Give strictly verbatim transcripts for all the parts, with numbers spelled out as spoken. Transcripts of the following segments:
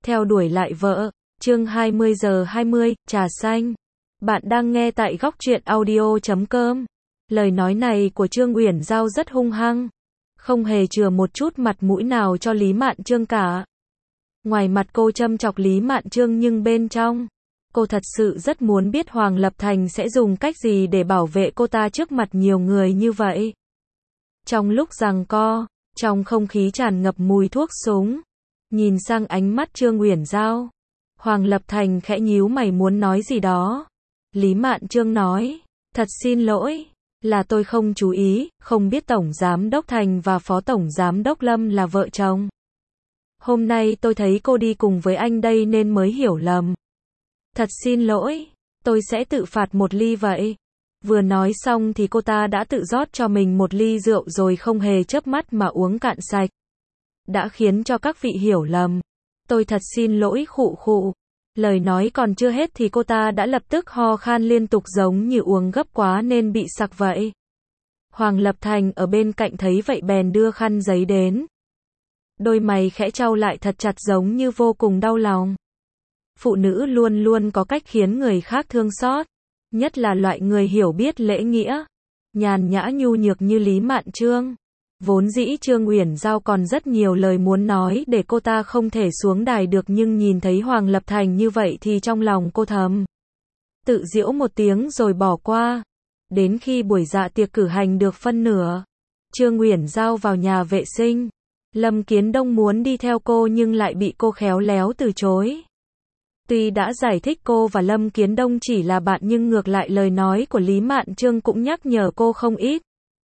Theo đuổi lại vợ. Chương hai mươi giờ hai mươi, trà xanh. Bạn đang nghe tại góc truyện audio chấm com. Lời nói này của Trương Uyển Giao rất hung hăng, không hề chừa một chút mặt mũi nào cho Lý Mạn Trương cả. Ngoài mặt cô châm chọc Lý Mạn Trương nhưng bên trong, cô thật sự rất muốn biết Hoàng Lập Thành sẽ dùng cách gì để bảo vệ cô ta trước mặt nhiều người như vậy. Trong lúc giằng co, trong không khí tràn ngập mùi thuốc súng, nhìn sang ánh mắt Trương Uyển Giao, Hoàng Lập Thành khẽ nhíu mày muốn nói gì đó. Lý Mạn Trương nói, thật xin lỗi, là tôi không chú ý, không biết Tổng Giám Đốc Thành và Phó Tổng Giám Đốc Lâm là vợ chồng. Hôm nay tôi thấy cô đi cùng với anh đây nên mới hiểu lầm. Thật xin lỗi, tôi sẽ tự phạt một ly vậy. Vừa nói xong thì cô ta đã tự rót cho mình một ly rượu rồi không hề chớp mắt mà uống cạn sạch. Đã khiến cho các vị hiểu lầm. Tôi thật xin lỗi khụ khụ. Lời nói còn chưa hết thì cô ta đã lập tức ho khan liên tục giống như uống gấp quá nên bị sặc vậy. Hoàng Lập Thành ở bên cạnh thấy vậy bèn đưa khăn giấy đến. Đôi mày khẽ chau lại thật chặt giống như vô cùng đau lòng. Phụ nữ luôn luôn có cách khiến người khác thương xót, nhất là loại người hiểu biết lễ nghĩa, nhàn nhã nhu nhược như Lý Mạn Trương. Vốn dĩ Trương Uyển Giao còn rất nhiều lời muốn nói để cô ta không thể xuống đài được nhưng nhìn thấy Hoàng Lập Thành như vậy thì trong lòng cô thầm tự giễu một tiếng rồi bỏ qua. Đến khi buổi dạ tiệc cử hành được phân nửa, Trương Uyển Giao vào nhà vệ sinh. Lâm Kiến Đông muốn đi theo cô nhưng lại bị cô khéo léo từ chối. Tuy đã giải thích cô và Lâm Kiến Đông chỉ là bạn nhưng ngược lại lời nói của Lý Mạn Trương cũng nhắc nhở cô không ít.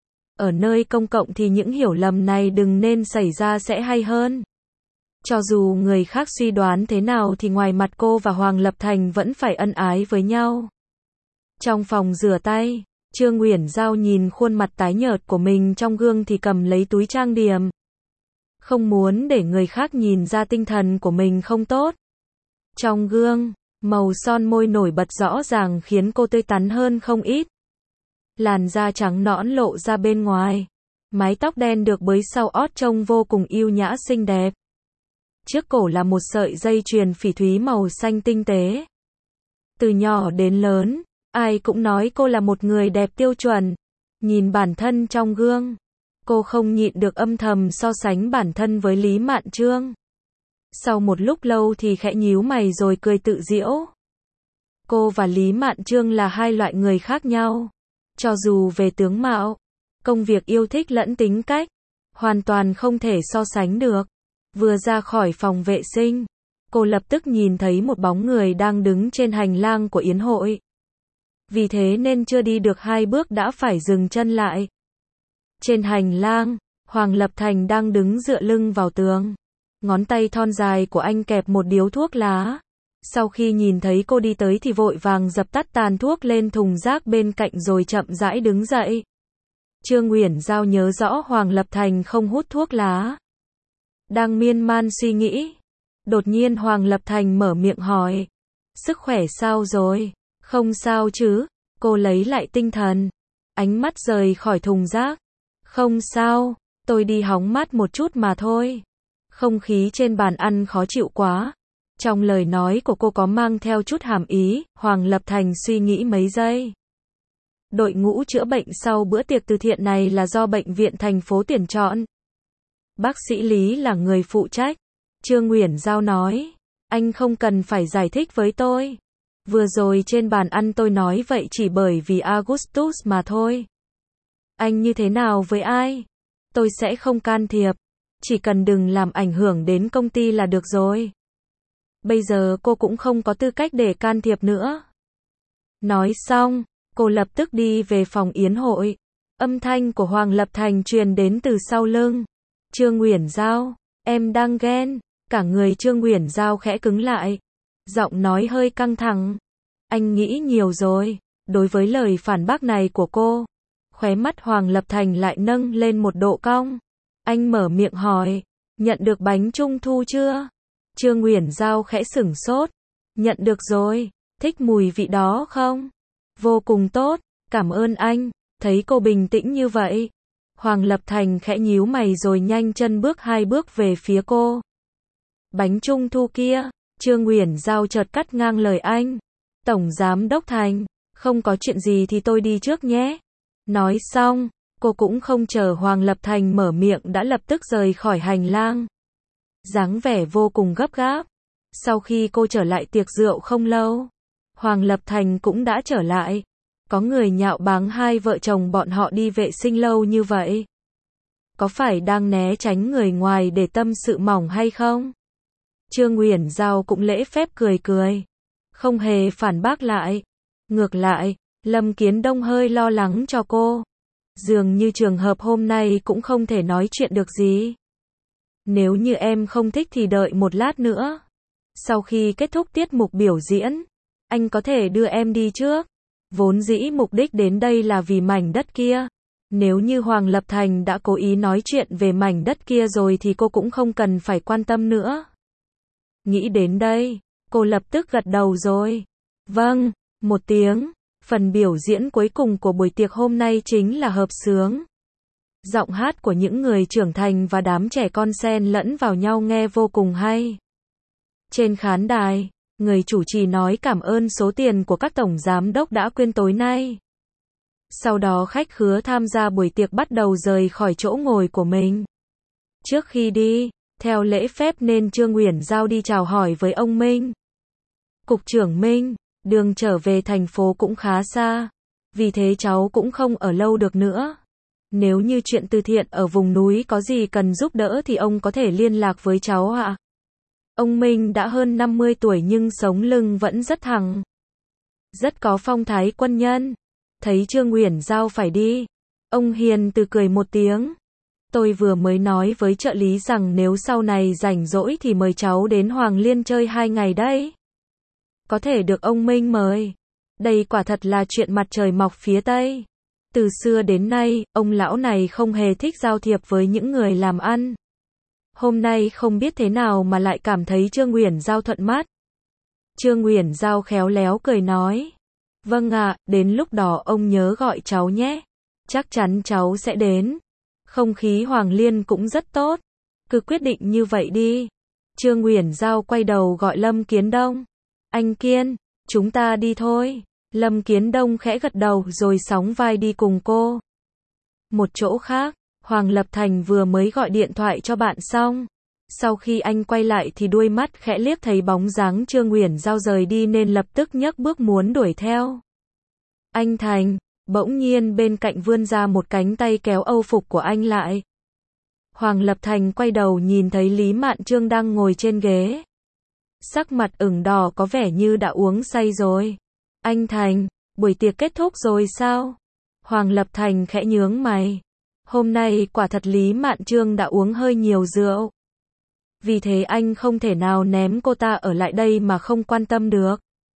Ở nơi công cộng thì những hiểu lầm này đừng nên xảy ra sẽ hay hơn. Cho dù người khác suy đoán thế nào thì ngoài mặt cô và Hoàng Lập Thành vẫn phải ân ái với nhau. Trong phòng rửa tay, Trương Uyển Giao nhìn khuôn mặt tái nhợt của mình trong gương thì cầm lấy túi trang điểm. Không muốn để người khác nhìn ra tinh thần của mình không tốt. Trong gương, màu son môi nổi bật rõ ràng khiến cô tươi tắn hơn không ít. Làn da trắng nõn lộ ra bên ngoài. Mái tóc đen được bới sau ót trông vô cùng yêu nhã xinh đẹp. Trước cổ là một sợi dây chuyền phỉ thúy màu xanh tinh tế. Từ nhỏ đến lớn, ai cũng nói cô là một người đẹp tiêu chuẩn. Nhìn bản thân trong gương, cô không nhịn được âm thầm so sánh bản thân với Lý Mạn Trương. Sau một lúc lâu thì khẽ nhíu mày rồi cười tự giễu. Cô và Lý Mạn Trương là hai loại người khác nhau. Cho dù về tướng mạo, công việc yêu thích lẫn tính cách, hoàn toàn không thể so sánh được. Vừa ra khỏi phòng vệ sinh, cô lập tức nhìn thấy một bóng người đang đứng trên hành lang của yến hội. Vì thế nên chưa đi được hai bước đã phải dừng chân lại. Trên hành lang, Hoàng Lập Thành đang đứng dựa lưng vào tường. Ngón tay thon dài của anh kẹp một điếu thuốc lá. Sau khi nhìn thấy cô đi tới thì vội vàng dập tắt tàn thuốc lên thùng rác bên cạnh rồi chậm rãi đứng dậy. Trương Uyển Giao nhớ rõ Hoàng Lập Thành không hút thuốc lá. Đang miên man suy nghĩ. Đột nhiên Hoàng Lập Thành mở miệng hỏi. Sức khỏe sao rồi? Không sao chứ? Cô lấy lại tinh thần. Ánh mắt rời khỏi thùng rác. Không sao, tôi đi hóng mát một chút mà thôi. Không khí trên bàn ăn khó chịu quá. Trong lời nói của cô có mang theo chút hàm ý, Hoàng Lập Thành suy nghĩ mấy giây. Đội ngũ chữa bệnh sau bữa tiệc từ thiện này là do bệnh viện thành phố tuyển chọn. Bác sĩ Lý là người phụ trách. Trương Uyển Giao nói, anh không cần phải giải thích với tôi. Vừa rồi trên bàn ăn tôi nói vậy chỉ bởi vì Augustus mà thôi. Anh như thế nào với ai? Tôi sẽ không can thiệp. Chỉ cần đừng làm ảnh hưởng đến công ty là được rồi. Bây giờ cô cũng không có tư cách để can thiệp nữa. Nói xong, cô lập tức đi về phòng yến hội. Âm thanh của Hoàng Lập Thành truyền đến từ sau lưng. Trương Uyển Giao, em đang ghen. Cả người Trương Uyển Giao khẽ cứng lại. Giọng nói hơi căng thẳng. Anh nghĩ nhiều rồi. Đối với lời phản bác này của cô, khóe mắt Hoàng Lập Thành lại nâng lên một độ cong. Anh mở miệng hỏi, nhận được bánh trung thu chưa? Trương Uyển Giao khẽ sửng sốt. Nhận được rồi, thích mùi vị đó không? Vô cùng tốt, cảm ơn anh. Thấy cô bình tĩnh như vậy, Hoàng Lập Thành khẽ nhíu mày rồi nhanh chân bước hai bước về phía cô. Bánh trung thu kia, Trương Uyển Giao chợt cắt ngang lời anh. Tổng Giám Đốc Thành, không có chuyện gì thì tôi đi trước nhé. Nói xong, cô cũng không chờ Hoàng Lập Thành mở miệng đã lập tức rời khỏi hành lang. Dáng vẻ vô cùng gấp gáp. Sau khi cô trở lại tiệc rượu không lâu, Hoàng Lập Thành cũng đã trở lại. Có người nhạo báng hai vợ chồng bọn họ đi vệ sinh lâu như vậy. Có phải đang né tránh người ngoài để tâm sự mỏng hay không? Trương Uyển Giao cũng lễ phép cười cười, không hề phản bác lại. Ngược lại, Lâm Kiến Đông hơi lo lắng cho cô. Dường như trường hợp hôm nay cũng không thể nói chuyện được gì. Nếu như em không thích thì đợi một lát nữa. Sau khi kết thúc tiết mục biểu diễn, anh có thể đưa em đi trước. Vốn dĩ mục đích đến đây là vì mảnh đất kia. Nếu như Hoàng Lập Thành đã cố ý nói chuyện về mảnh đất kia rồi thì cô cũng không cần phải quan tâm nữa. Nghĩ đến đây, cô lập tức gật đầu rồi. Vâng, một tiếng. Phần biểu diễn cuối cùng của buổi tiệc hôm nay chính là hợp xướng. Giọng hát của những người trưởng thành và đám trẻ con xen lẫn vào nhau nghe vô cùng hay. Trên khán đài, người chủ trì nói cảm ơn số tiền của các tổng giám đốc đã quyên tối nay. Sau đó khách khứa tham gia buổi tiệc bắt đầu rời khỏi chỗ ngồi của mình. Trước khi đi, theo lễ phép nên Trương Uyển Giao đi chào hỏi với ông Minh. Cục trưởng Minh, đường trở về thành phố cũng khá xa, vì thế cháu cũng không ở lâu được nữa. Nếu như chuyện từ thiện ở vùng núi có gì cần giúp đỡ thì ông có thể liên lạc với cháu ạ. Ông Minh đã hơn năm mươi tuổi nhưng sống lưng vẫn rất thẳng. Rất có phong thái quân nhân. Thấy Trương Uyển Giao phải đi, ông hiền từ cười một tiếng. Tôi vừa mới nói với trợ lý rằng nếu sau này rảnh rỗi thì mời cháu đến Hoàng Liên chơi hai ngày đấy. Có thể được ông Minh mời. Đây quả thật là chuyện mặt trời mọc phía Tây. Từ xưa đến nay, ông lão này không hề thích giao thiệp với những người làm ăn. Hôm nay không biết thế nào mà lại cảm thấy Trương Uyển Giao thuận mắt. Trương Uyển Giao khéo léo cười nói. Vâng ạ, đến lúc đó ông nhớ gọi cháu nhé. Chắc chắn cháu sẽ đến. Không khí Hoàng Liên cũng rất tốt. Cứ quyết định như vậy đi. Trương Uyển Giao quay đầu gọi Lâm Kiến Đông. Anh Kiên, chúng ta đi thôi. Lâm Kiến Đông khẽ gật đầu rồi sóng vai đi cùng cô. Một chỗ khác, Hoàng Lập Thành vừa mới gọi điện thoại cho bạn xong. Sau khi anh quay lại thì đuôi mắt khẽ liếc thấy bóng dáng Trương Uyển Giao rời đi nên lập tức nhấc bước muốn đuổi theo. Anh Thành, bỗng nhiên bên cạnh vươn ra một cánh tay kéo âu phục của anh lại. Hoàng Lập Thành quay đầu nhìn thấy Lý Mạn Trương đang ngồi trên ghế. Sắc mặt ửng đỏ có vẻ như đã uống say rồi. Anh Thành, buổi tiệc kết thúc rồi sao? Hoàng Lập Thành khẽ nhướng mày. Hôm nay quả thật Lý Mạn Trương đã uống hơi nhiều rượu. Vì thế anh không thể nào ném cô ta ở lại đây mà không quan tâm được.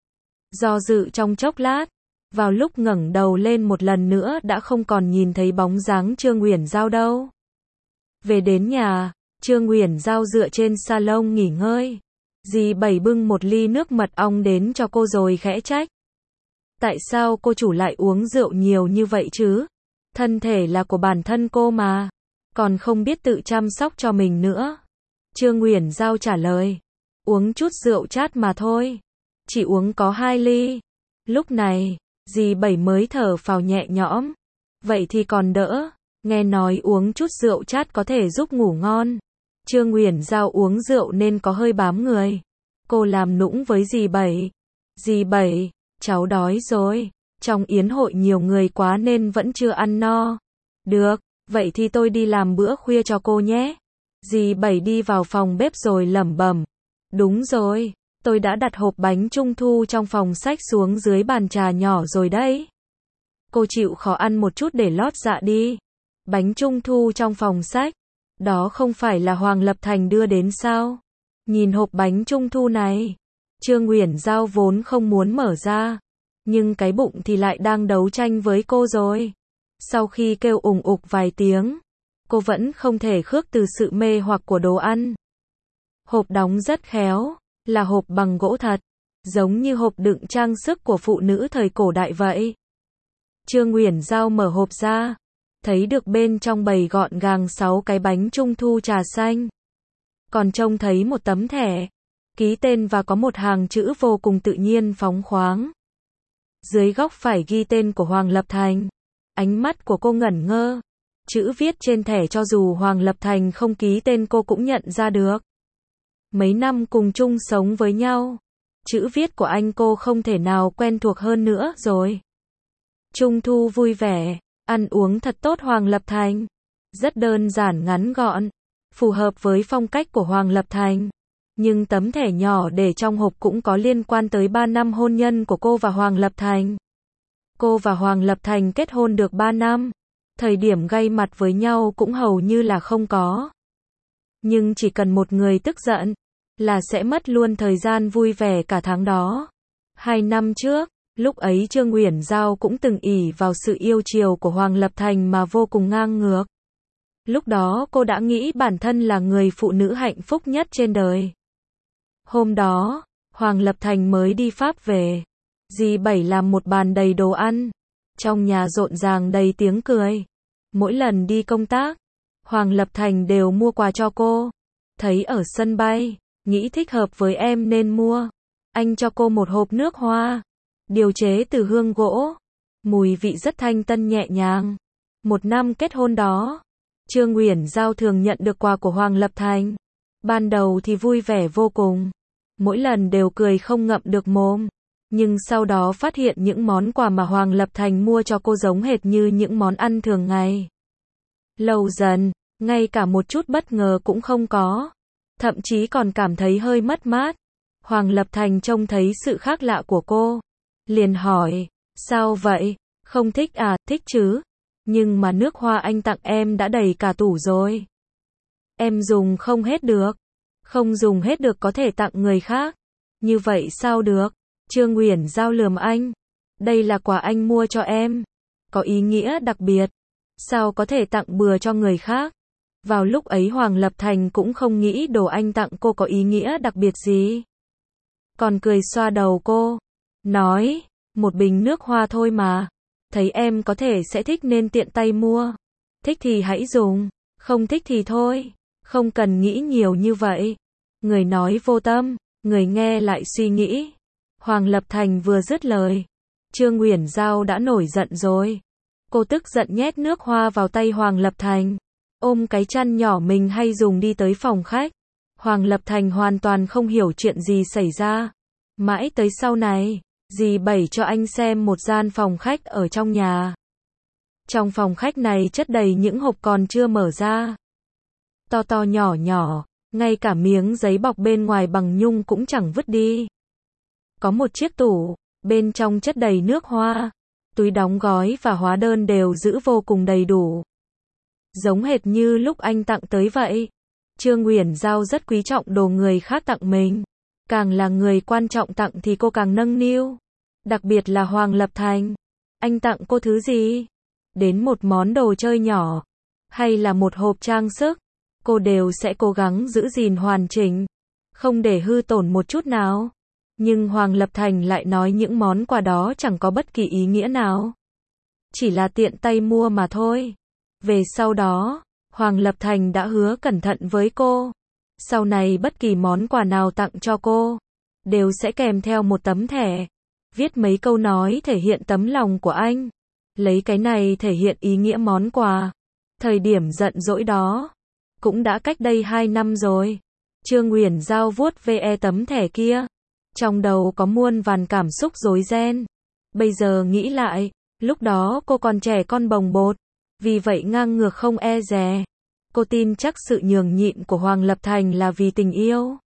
Do dự trong chốc lát, vào lúc ngẩng đầu lên một lần nữa đã không còn nhìn thấy bóng dáng Trương Uyển Giao đâu. Về đến nhà, Trương Uyển Giao dựa trên salon nghỉ ngơi. Dì Bảy bưng một ly nước mật ong đến cho cô rồi khẽ trách. Tại sao cô chủ lại uống rượu nhiều như vậy chứ? Thân thể là của bản thân cô mà, còn không biết tự chăm sóc cho mình nữa. Trương Uyển Giao trả lời. Uống chút rượu chát mà thôi. Chỉ uống có hai ly. Lúc này, dì Bảy mới thở phào nhẹ nhõm. Vậy thì còn đỡ. Nghe nói uống chút rượu chát có thể giúp ngủ ngon. Trương Uyển Giao uống rượu nên có hơi bám người. Cô làm nũng với dì Bảy. Dì Bảy, cháu đói rồi. Trong yến hội nhiều người quá nên vẫn chưa ăn no. Được, vậy thì tôi đi làm bữa khuya cho cô nhé. Dì Bảy đi vào phòng bếp rồi lẩm bẩm. Đúng rồi, tôi đã đặt hộp bánh trung thu trong phòng sách xuống dưới bàn trà nhỏ rồi đấy. Cô chịu khó ăn một chút để lót dạ đi. Bánh trung thu trong phòng sách. Đó không phải là Hoàng Lập Thành đưa đến sao? Nhìn hộp bánh trung thu này, Trương Uyển Giao vốn không muốn mở ra, nhưng cái bụng thì lại đang đấu tranh với cô rồi. Sau khi kêu ùng ục vài tiếng, cô vẫn không thể khước từ sự mê hoặc của đồ ăn. Hộp đóng rất khéo, là hộp bằng gỗ thật, giống như hộp đựng trang sức của phụ nữ thời cổ đại vậy. Trương Uyển Giao mở hộp ra, thấy được bên trong bày gọn gàng sáu cái bánh trung thu trà xanh. còn trông thấy một tấm thẻ, ký tên và có một hàng chữ vô cùng tự nhiên phóng khoáng. Dưới góc phải ghi tên của Hoàng Lập Thành. Ánh mắt của cô ngẩn ngơ. Chữ viết trên thẻ cho dù Hoàng Lập Thành không ký tên cô cũng nhận ra được. Mấy năm cùng chung sống với nhau, chữ viết của anh cô không thể nào quen thuộc hơn nữa rồi. Trung thu vui vẻ, ăn uống thật tốt Hoàng Lập Thành. Rất đơn giản ngắn gọn, phù hợp với phong cách của Hoàng Lập Thành. Nhưng tấm thẻ nhỏ để trong hộp cũng có liên quan tới ba năm hôn nhân của cô và Hoàng Lập Thành. Cô và Hoàng Lập Thành kết hôn được ba năm. Thời điểm gay mặt với nhau cũng hầu như là không có. Nhưng chỉ cần một người tức giận, là sẽ mất luôn thời gian vui vẻ cả tháng đó. Hai năm trước, lúc ấy Trương Uyển Giao cũng từng ỷ vào sự yêu chiều của Hoàng Lập Thành mà vô cùng ngang ngược. Lúc đó cô đã nghĩ bản thân là người phụ nữ hạnh phúc nhất trên đời. Hôm đó, Hoàng Lập Thành mới đi Pháp về. Dì Bảy làm một bàn đầy đồ ăn. Trong nhà rộn ràng đầy tiếng cười. Mỗi lần đi công tác, Hoàng Lập Thành đều mua quà cho cô. Thấy ở sân bay, nghĩ thích hợp với em nên mua. Anh cho cô một hộp nước hoa, điều chế từ hương gỗ. Mùi vị rất thanh tân nhẹ nhàng. Một năm kết hôn đó, Trương Uyển Giao thường nhận được quà của Hoàng Lập Thành. Ban đầu thì vui vẻ vô cùng. Mỗi lần đều cười không ngậm được mồm. Nhưng sau đó phát hiện những món quà mà Hoàng Lập Thành mua cho cô giống hệt như những món ăn thường ngày. Lâu dần, ngay cả một chút bất ngờ cũng không có. Thậm chí còn cảm thấy hơi mất mát. Hoàng Lập Thành trông thấy sự khác lạ của cô. Liền hỏi, sao vậy? Không thích à? Thích chứ. Nhưng mà nước hoa anh tặng em đã đầy cả tủ rồi. Em dùng không hết được. Không dùng hết được có thể tặng người khác. Như vậy sao được? Trương Uyển Giao lườm anh. Đây là quà anh mua cho em. Có ý nghĩa đặc biệt. Sao có thể tặng bừa cho người khác? Vào lúc ấy Hoàng Lập Thành cũng không nghĩ đồ anh tặng cô có ý nghĩa đặc biệt gì. Còn cười xoa đầu cô. Nói, một bình nước hoa thôi mà. Thấy em có thể sẽ thích nên tiện tay mua. Thích thì hãy dùng. Không thích thì thôi. Không cần nghĩ nhiều như vậy. Người nói vô tâm, người nghe lại suy nghĩ. Hoàng Lập Thành vừa dứt lời, Trương Uyển Giao đã nổi giận rồi. Cô tức giận nhét nước hoa vào tay Hoàng Lập Thành, ôm cái chăn nhỏ mình hay dùng đi tới phòng khách. Hoàng Lập Thành hoàn toàn không hiểu chuyện gì xảy ra. Mãi tới sau này, dì Bảy cho anh xem một gian phòng khách ở trong nhà. Trong phòng khách này chất đầy những hộp còn chưa mở ra. To to nhỏ nhỏ, ngay cả miếng giấy bọc bên ngoài bằng nhung cũng chẳng vứt đi. Có một chiếc tủ, bên trong chất đầy nước hoa, túi đóng gói và hóa đơn đều giữ vô cùng đầy đủ. Giống hệt như lúc anh tặng tới vậy. Trương Uyển Giao rất quý trọng đồ người khác tặng mình. Càng là người quan trọng tặng thì cô càng nâng niu. Đặc biệt là Hoàng Lập Thành. Anh tặng cô thứ gì? Đến một món đồ chơi nhỏ, hay là một hộp trang sức, cô đều sẽ cố gắng giữ gìn hoàn chỉnh, không để hư tổn một chút nào. Nhưng Hoàng Lập Thành lại nói những món quà đó chẳng có bất kỳ ý nghĩa nào. Chỉ là tiện tay mua mà thôi. Về sau đó, Hoàng Lập Thành đã hứa cẩn thận với cô. Sau này bất kỳ món quà nào tặng cho cô, đều sẽ kèm theo một tấm thẻ. Viết mấy câu nói thể hiện tấm lòng của anh. Lấy cái này thể hiện ý nghĩa món quà. Thời điểm giận dỗi đó, cũng đã cách đây hai năm rồi. Trương Uyển Giao vuốt ve tấm thẻ kia. Trong đầu có muôn vàn cảm xúc rối ren. Bây giờ nghĩ lại, lúc đó cô còn trẻ con bồng bột. Vì vậy ngang ngược không e dè. Cô tin chắc sự nhường nhịn của Hoàng Lập Thành là vì tình yêu.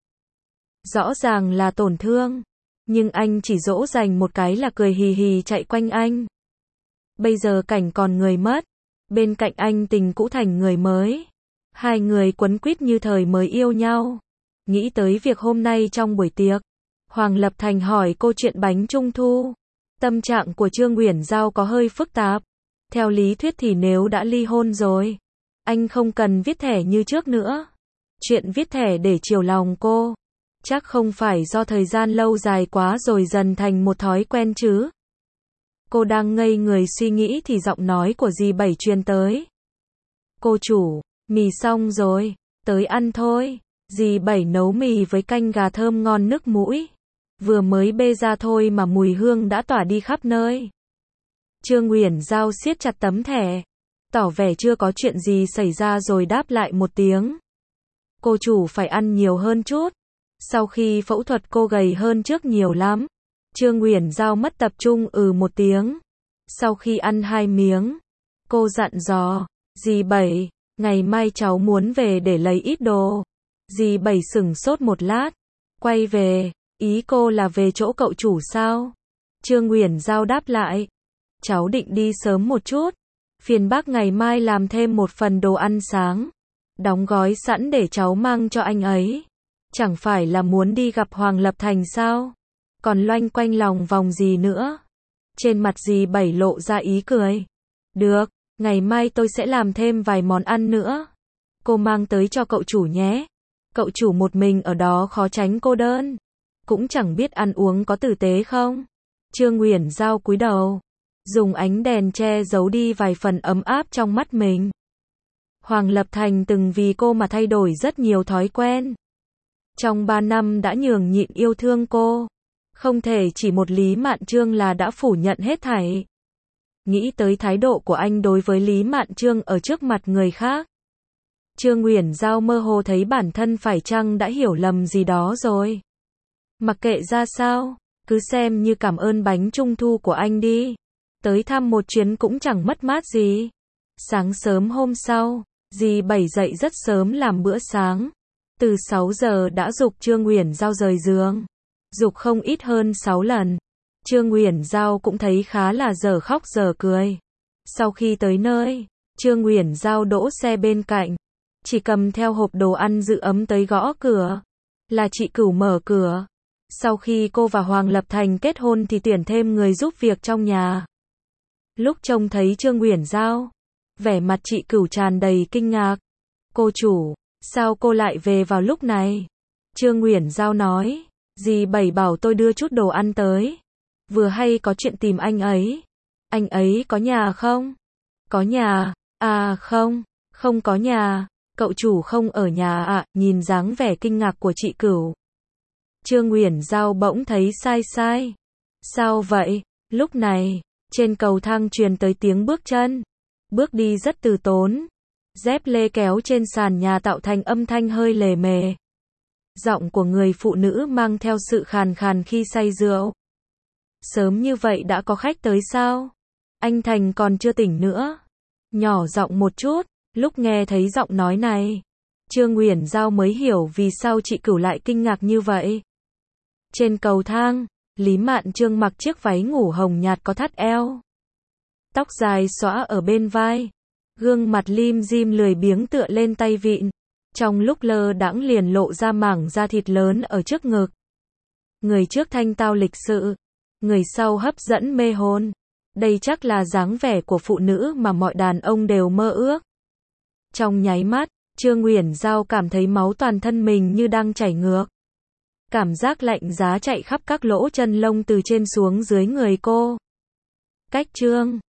Rõ ràng là tổn thương. Nhưng anh chỉ dỗ dành một cái là cười hì hì chạy quanh anh. Bây giờ cảnh còn người mất. Bên cạnh anh tình cũ thành người mới. Hai người quấn quýt như thời mới yêu nhau. Nghĩ tới việc hôm nay trong buổi tiệc, Hoàng Lập Thành hỏi cô chuyện bánh trung thu. Tâm trạng của Trương Uyển Giao có hơi phức tạp. Theo lý thuyết thì nếu đã ly hôn rồi, anh không cần viết thẻ như trước nữa. Chuyện viết thẻ để chiều lòng cô, chắc không phải do thời gian lâu dài quá rồi dần thành một thói quen chứ. Cô đang ngây người suy nghĩ thì giọng nói của dì Bảy truyền tới. Cô chủ, mì xong rồi, tới ăn thôi. Dì Bảy nấu mì với canh gà thơm ngon nức mũi. Vừa mới bê ra thôi mà mùi hương đã tỏa đi khắp nơi. Trương Uyển Giao siết chặt tấm thẻ, tỏ vẻ chưa có chuyện gì xảy ra rồi đáp lại một tiếng. Cô chủ phải ăn nhiều hơn chút. Sau khi phẫu thuật cô gầy hơn trước nhiều lắm. Trương Uyển Giao mất tập trung ừ một tiếng. Sau khi ăn hai miếng, cô dặn dò, dì Bảy, ngày mai cháu muốn về để lấy ít đồ. Dì Bảy sửng sốt một lát, quay về, ý cô là về chỗ cậu chủ sao? Trương Uyển Giao đáp lại, cháu định đi sớm một chút, phiền bác ngày mai làm thêm một phần đồ ăn sáng, đóng gói sẵn để cháu mang cho anh ấy. Chẳng phải là muốn đi gặp Hoàng Lập Thành sao? Còn loanh quanh lòng vòng gì nữa? Trên mặt dì Bảy lộ ra ý cười. Được, ngày mai tôi sẽ làm thêm vài món ăn nữa. Cô mang tới cho cậu chủ nhé. Cậu chủ một mình ở đó khó tránh cô đơn. Cũng chẳng biết ăn uống có tử tế không. Trương Uyển Giao cúi đầu, dùng ánh đèn che giấu đi vài phần ấm áp trong mắt mình. Hoàng Lập Thành từng vì cô mà thay đổi rất nhiều thói quen. Trong ba năm đã nhường nhịn yêu thương cô. Không thể chỉ một Lý Mạn Trương là đã phủ nhận hết thảy. Nghĩ tới thái độ của anh đối với Lý Mạn Trương ở trước mặt người khác. Trương Uyển Giao mơ hồ thấy bản thân phải chăng đã hiểu lầm gì đó rồi. Mặc kệ ra sao, cứ xem như cảm ơn bánh trung thu của anh đi. Tới thăm một chuyến cũng chẳng mất mát gì. Sáng sớm hôm sau, dì Bảy dậy rất sớm làm bữa sáng. Từ sáu giờ đã giục Trương Uyển Giao rời giường. Giục không ít hơn sáu lần. Trương Uyển Giao cũng thấy khá là dở khóc dở cười. Sau khi tới nơi, Trương Uyển Giao đỗ xe bên cạnh. Chỉ cầm theo hộp đồ ăn giữ ấm tới gõ cửa. Là chị Cửu mở cửa. Sau khi cô và Hoàng Lập Thành kết hôn thì tuyển thêm người giúp việc trong nhà. Lúc trông thấy Trương Uyển Giao, vẻ mặt chị Cửu tràn đầy kinh ngạc. Cô chủ, sao cô lại về vào lúc này? Trương Uyển Giao nói, dì Bảy bảo tôi đưa chút đồ ăn tới. Vừa hay có chuyện tìm anh ấy. Anh ấy có nhà không? Có nhà, à không, không có nhà. Cậu chủ không ở nhà ạ, à, nhìn dáng vẻ kinh ngạc của chị Cửu. Trương Uyển Giao bỗng thấy sai sai. Sao vậy? Lúc này, trên cầu thang truyền tới tiếng bước chân. Bước đi rất từ tốn. Dép lê kéo trên sàn nhà tạo thành âm thanh hơi lề mề. Giọng của người phụ nữ mang theo sự khàn khàn khi say rượu. Sớm như vậy đã có khách tới sao? Anh Thành còn chưa tỉnh nữa. Nhỏ giọng một chút, lúc nghe thấy giọng nói này, Trương Uyển Giao mới hiểu vì sao chị Cửu lại kinh ngạc như vậy. Trên cầu thang, Lý Mạn Trương mặc chiếc váy ngủ hồng nhạt có thắt eo. Tóc dài xõa ở bên vai. Gương mặt lim dim lười biếng tựa lên tay vịn. Trong lúc lơ đãng liền lộ ra mảng da thịt lớn ở trước ngực. Người trước thanh tao lịch sự, người sau hấp dẫn mê hồn. Đây chắc là dáng vẻ của phụ nữ mà mọi đàn ông đều mơ ước. Trong nháy mắt, Trương Uyển Giao cảm thấy máu toàn thân mình như đang chảy ngược. Cảm giác lạnh giá chạy khắp các lỗ chân lông từ trên xuống dưới người cô. Cách Trương